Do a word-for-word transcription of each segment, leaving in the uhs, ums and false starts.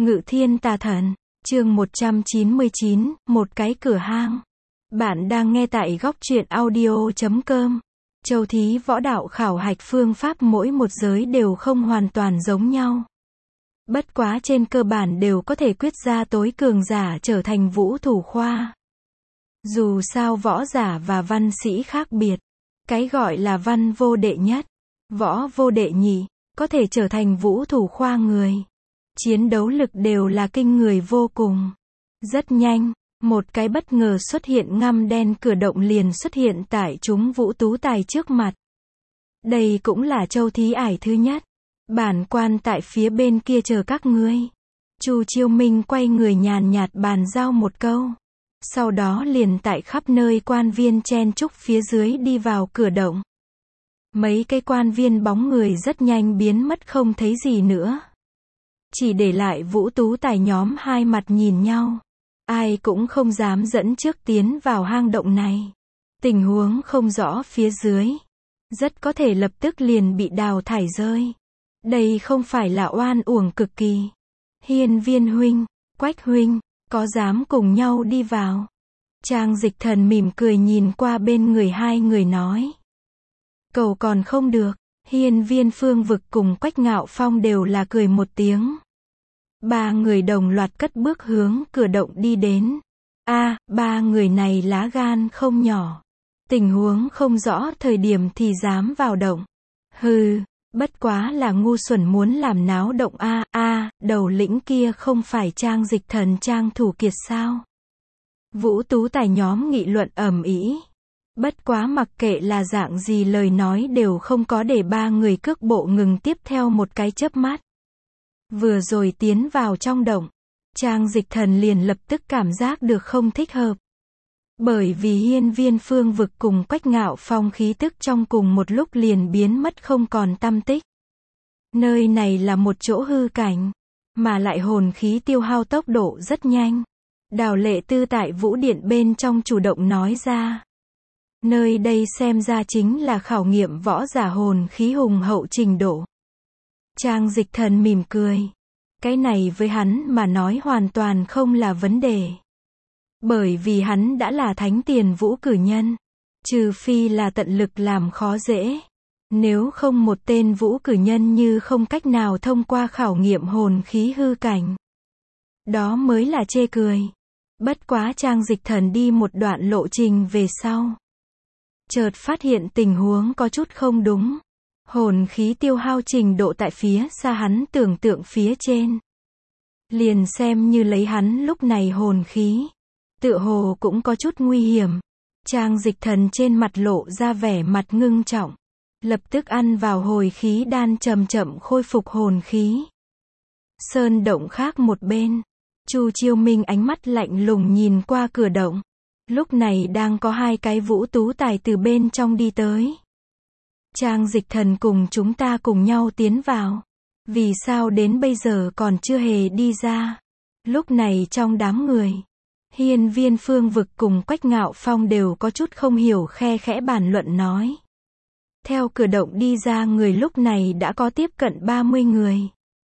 Ngự thiên tà thần, chương một trăm chín mươi chín, một cái cửa hang. Bạn đang nghe tại góc truyện audio chấm com. Châu thí võ đạo khảo hạch phương pháp mỗi một giới đều không hoàn toàn giống nhau. Bất quá trên cơ bản đều có thể quyết ra tối cường giả trở thành vũ thủ khoa. Dù sao võ giả và văn sĩ khác biệt. Cái gọi là văn vô đệ nhất, võ vô đệ nhị, có thể trở thành vũ thủ khoa người. Chiến đấu lực đều là kinh người vô cùng. Rất nhanh, một cái bất ngờ xuất hiện ngăm đen cửa động liền xuất hiện tại chúng vũ tú tài trước mặt. Đây cũng là châu thí ải thứ nhất. Bản quan tại phía bên kia chờ các ngươi. Chu Chiêu Minh quay người nhàn nhạt bàn giao một câu. Sau đó liền tại khắp nơi quan viên chen chúc phía dưới đi vào cửa động. Mấy cái quan viên bóng người rất nhanh biến mất không thấy gì nữa. Chỉ để lại vũ tú tài nhóm hai mặt nhìn nhau. Ai cũng không dám dẫn trước tiến vào hang động này. Tình huống không rõ phía dưới. Rất có thể lập tức liền bị đào thải rơi. Đây không phải là oan uổng cực kỳ. Hiên Viên huynh, Quách huynh, có dám cùng nhau đi vào? Trang Dịch Thần mỉm cười nhìn qua bên người hai người nói. Cầu còn không được. Hiên Viên Phương Vực cùng Quách Ngạo Phong đều là cười một tiếng. Ba người đồng loạt cất bước hướng cửa động đi đến. A, à, ba người này lá gan không nhỏ. Tình huống không rõ thời điểm thì dám vào động. Hừ, bất quá là ngu xuẩn muốn làm náo động a a, à, đầu lĩnh kia không phải Trang Dịch Thần Trang Thủ Kiệt sao? Vũ tú tài nhóm nghị luận ầm ĩ. Bất quá mặc kệ là dạng gì lời nói đều không có để ba người cước bộ ngừng tiếp theo một cái chớp mắt. Vừa rồi tiến vào trong động, Trang Dịch Thần liền lập tức cảm giác được không thích hợp. Bởi vì Hiên Viên Phương Vực cùng Quách Ngạo Phong khí tức trong cùng một lúc liền biến mất không còn tăm tích. Nơi này là một chỗ hư cảnh, mà lại hồn khí tiêu hao tốc độ rất nhanh. Đào Lệ Tư tại Vũ Điện bên trong chủ động nói ra. Nơi đây xem ra chính là khảo nghiệm võ giả hồn khí hùng hậu trình độ. Trang Dịch Thần mỉm cười. Cái này với hắn mà nói hoàn toàn không là vấn đề. Bởi vì hắn đã là thánh tiền vũ cử nhân. Trừ phi là tận lực làm khó dễ. Nếu không một tên vũ cử nhân như không cách nào thông qua khảo nghiệm hồn khí hư cảnh. Đó mới là chê cười. Bất quá Trang Dịch Thần đi một đoạn lộ trình về sau. Chợt phát hiện tình huống có chút không đúng. Hồn khí tiêu hao trình độ tại phía xa hắn tưởng tượng phía trên. Liền xem như lấy hắn lúc này hồn khí. Tựa hồ cũng có chút nguy hiểm. Trang Dịch Thần trên mặt lộ ra vẻ mặt ngưng trọng. Lập tức ăn vào hồi khí đan chậm chậm khôi phục hồn khí. Sơn động khác một bên. Chu Chiêu Minh ánh mắt lạnh lùng nhìn qua cửa động. Lúc này đang có hai cái vũ tú tài từ bên trong đi tới. Trang Dịch Thần cùng chúng ta cùng nhau tiến vào. Vì sao đến bây giờ còn chưa hề đi ra? Lúc này trong đám người, Hiên Viên Phương Vực cùng Quách Ngạo Phong đều có chút không hiểu khe khẽ bàn luận nói. Theo cửa động đi ra người lúc này đã có tiếp cận ba mươi người.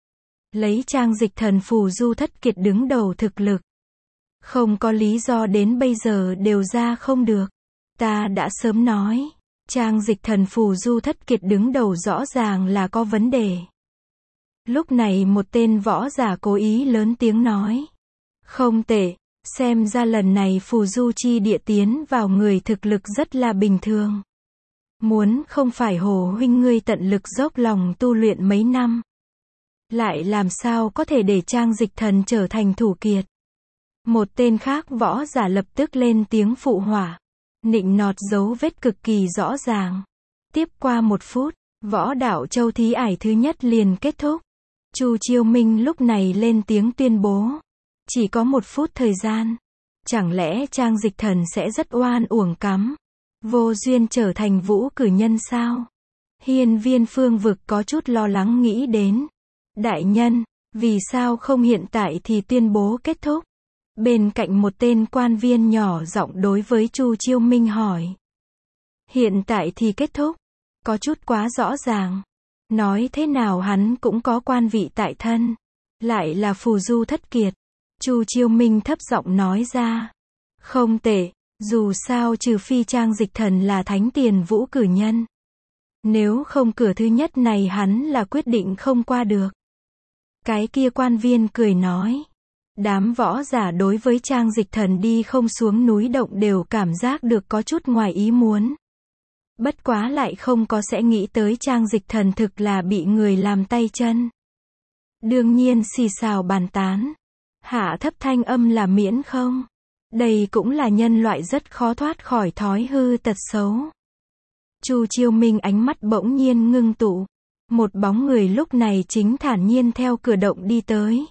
Lấy Trang Dịch Thần phù du thất kiệt đứng đầu thực lực. Không có lý do đến bây giờ đều ra không được. Ta đã sớm nói. Trang Dịch Thần phù du thất kiệt đứng đầu rõ ràng là có vấn đề. Lúc này một tên võ giả cố ý lớn tiếng nói. Không tệ, xem ra lần này phù du chi địa tiến vào người thực lực rất là bình thường. Muốn không phải Hồ huynh ngươi tận lực dốc lòng tu luyện mấy năm. Lại làm sao có thể để Trang Dịch Thần trở thành thủ kiệt. Một tên khác võ giả lập tức lên tiếng phụ họa. Nịnh nọt dấu vết cực kỳ rõ ràng. Tiếp qua một phút, võ đạo châu thí ải thứ nhất liền kết thúc. Chu Chiêu Minh lúc này lên tiếng tuyên bố. Chỉ có một phút thời gian. Chẳng lẽ Trang Dịch Thần sẽ rất oan uổng cắm. Vô duyên trở thành vũ cử nhân sao? Hiên Viên Phương Vực có chút lo lắng nghĩ đến. Đại nhân, vì sao không hiện tại thì tuyên bố kết thúc? Bên cạnh một tên quan viên nhỏ giọng đối với Chu Chiêu Minh hỏi. Hiện tại thì kết thúc. Có chút quá rõ ràng. Nói thế nào hắn cũng có quan vị tại thân. Lại là phù du thất kiệt. Chu Chiêu Minh thấp giọng nói ra. Không tệ, dù sao trừ phi Trang Dịch Thần là thánh tiền vũ cử nhân. Nếu không cửa thứ nhất này hắn là quyết định không qua được. Cái kia quan viên cười nói. Đám võ giả đối với Trang Dịch Thần đi không xuống núi động đều cảm giác được có chút ngoài ý muốn. Bất quá lại không có sẽ nghĩ tới Trang Dịch Thần thực là bị người làm tay chân. Đương nhiên xì xào bàn tán. Hạ thấp thanh âm là miễn không? Đây cũng là nhân loại rất khó thoát khỏi thói hư tật xấu. Chu Chiêu Minh ánh mắt bỗng nhiên ngưng tụ. Một bóng người lúc này chính thản nhiên theo cửa động đi tới.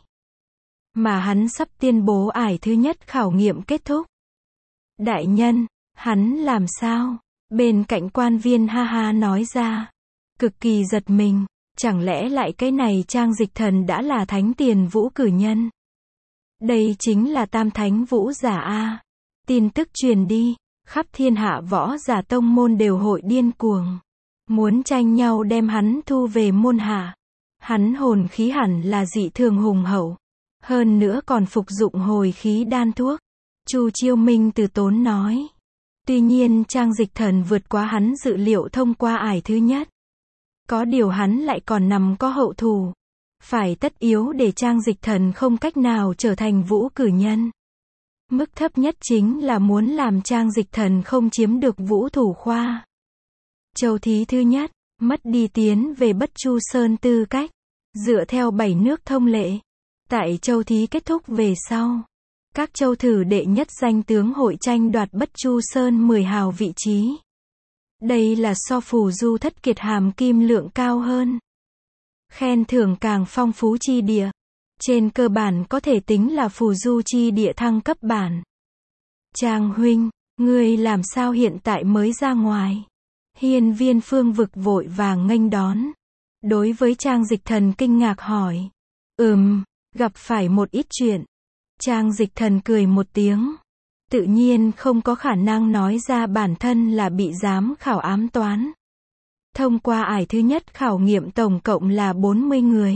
Mà hắn sắp tuyên bố ải thứ nhất khảo nghiệm kết thúc. Đại nhân, hắn làm sao? Bên cạnh quan viên ha ha nói ra. Cực kỳ giật mình, chẳng lẽ lại cái này Trang Dịch Thần đã là thánh tiền vũ cử nhân? Đây chính là tam thánh vũ giả a. Tin tức truyền đi, khắp thiên hạ võ giả tông môn đều hội điên cuồng. Muốn tranh nhau đem hắn thu về môn hạ. Hắn hồn khí hẳn là dị thường hùng hậu. Hơn nữa còn phục dụng hồi khí đan thuốc. Chu Chiêu Minh từ tốn nói. Tuy nhiên Trang Dịch Thần vượt quá hắn dự liệu thông qua ải thứ nhất. Có điều hắn lại còn nằm có hậu thù. Phải tất yếu để Trang Dịch Thần không cách nào trở thành vũ cử nhân. Mức thấp nhất chính là muốn làm Trang Dịch Thần không chiếm được vũ thủ khoa. Châu thí thứ nhất, mất đi tiến về Bất Chu Sơn tư cách. Dựa theo bảy nước thông lệ. Tại châu thí kết thúc về sau. Các châu thử đệ nhất danh tướng hội tranh đoạt Bất Chu Sơn mười hào vị trí. Đây là so phù du thất kiệt hàm kim lượng cao hơn. Khen thưởng càng phong phú chi địa. Trên cơ bản có thể tính là phù du chi địa thăng cấp bản. Trang huynh, ngươi làm sao hiện tại mới ra ngoài? Hiên Viên Phương Vực vội vàng nghênh đón. Đối với Trang Dịch Thần kinh ngạc hỏi. Ừm, gặp phải một ít chuyện. Trang Dịch Thần cười một tiếng. Tự nhiên không có khả năng nói ra bản thân là bị giám khảo ám toán. Thông qua ải thứ nhất khảo nghiệm tổng cộng là bốn mươi người.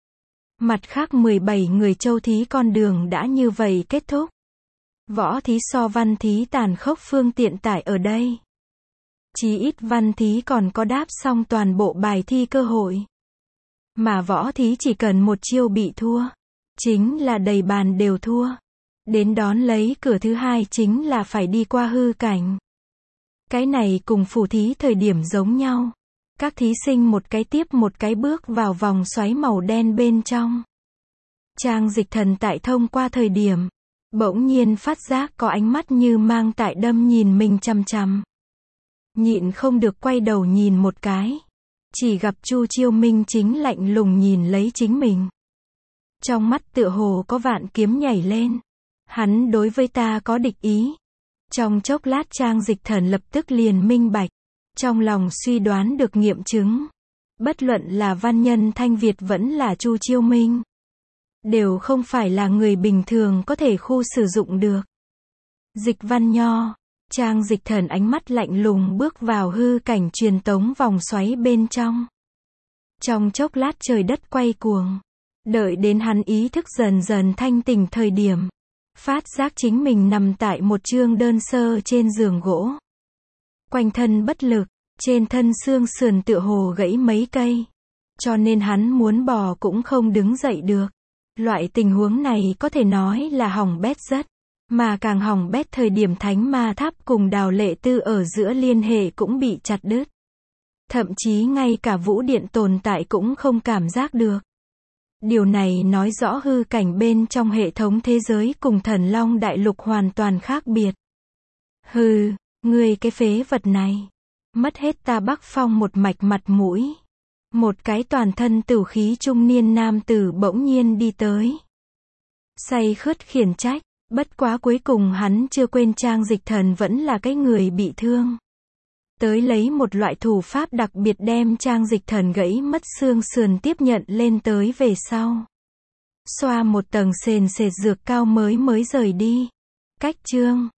Mặt khác mười bảy người châu thí con đường đã như vậy kết thúc. Võ thí so văn thí tàn khốc phương tiện tải ở đây. Chí ít văn thí còn có đáp xong toàn bộ bài thi cơ hội. Mà võ thí chỉ cần một chiêu bị thua. Chính là đầy bàn đều thua. Đến đón lấy cửa thứ hai chính là phải đi qua hư cảnh. Cái này cùng phù thí thời điểm giống nhau. Các thí sinh một cái tiếp một cái bước vào vòng xoáy màu đen bên trong. Trang Dịch Thần tại thông qua thời điểm. Bỗng nhiên phát giác có ánh mắt như mang tại đâm nhìn mình chằm chằm. Nhịn không được quay đầu nhìn một cái. Chỉ gặp Chu Chiêu Minh chính lạnh lùng nhìn lấy chính mình. Trong mắt tựa hồ có vạn kiếm nhảy lên. Hắn đối với ta có địch ý. Trong chốc lát Trang Dịch Thần lập tức liền minh bạch. Trong lòng suy đoán được nghiệm chứng. Bất luận là văn nhân Thanh Việt vẫn là Chu Chiêu Minh. Đều không phải là người bình thường có thể khu sử dụng được. Dịch Văn Nho. Trang Dịch Thần ánh mắt lạnh lùng bước vào hư cảnh truyền tống vòng xoáy bên trong. Trong chốc lát trời đất quay cuồng. Đợi đến hắn ý thức dần dần thanh tỉnh thời điểm. Phát giác chính mình nằm tại một chương đơn sơ trên giường gỗ. Quanh thân bất lực, trên thân xương sườn tựa hồ gãy mấy cây. Cho nên hắn muốn bò cũng không đứng dậy được. Loại tình huống này có thể nói là hỏng bét rất. Mà càng hỏng bét thời điểm Thánh Ma Tháp cùng Đào Lệ Tư ở giữa liên hệ cũng bị chặt đứt. Thậm chí ngay cả vũ điện tồn tại cũng không cảm giác được. Điều này nói rõ hư cảnh bên trong hệ thống thế giới cùng Thần Long Đại Lục hoàn toàn khác biệt. Hừ, ngươi cái phế vật này. Mất hết ta Bắc Phong một mạch mặt mũi. Một cái toàn thân tửu khí trung niên nam tử bỗng nhiên đi tới. Say khướt khiển trách. Bất quá cuối cùng hắn chưa quên Trang Dịch Thần vẫn là cái người bị thương. Tới lấy một loại thủ pháp đặc biệt đem Trang Dịch Thần gãy mất xương sườn tiếp nhận lên tới về sau. Xoa một tầng sền sệt dược cao mới mới rời đi. Cách chương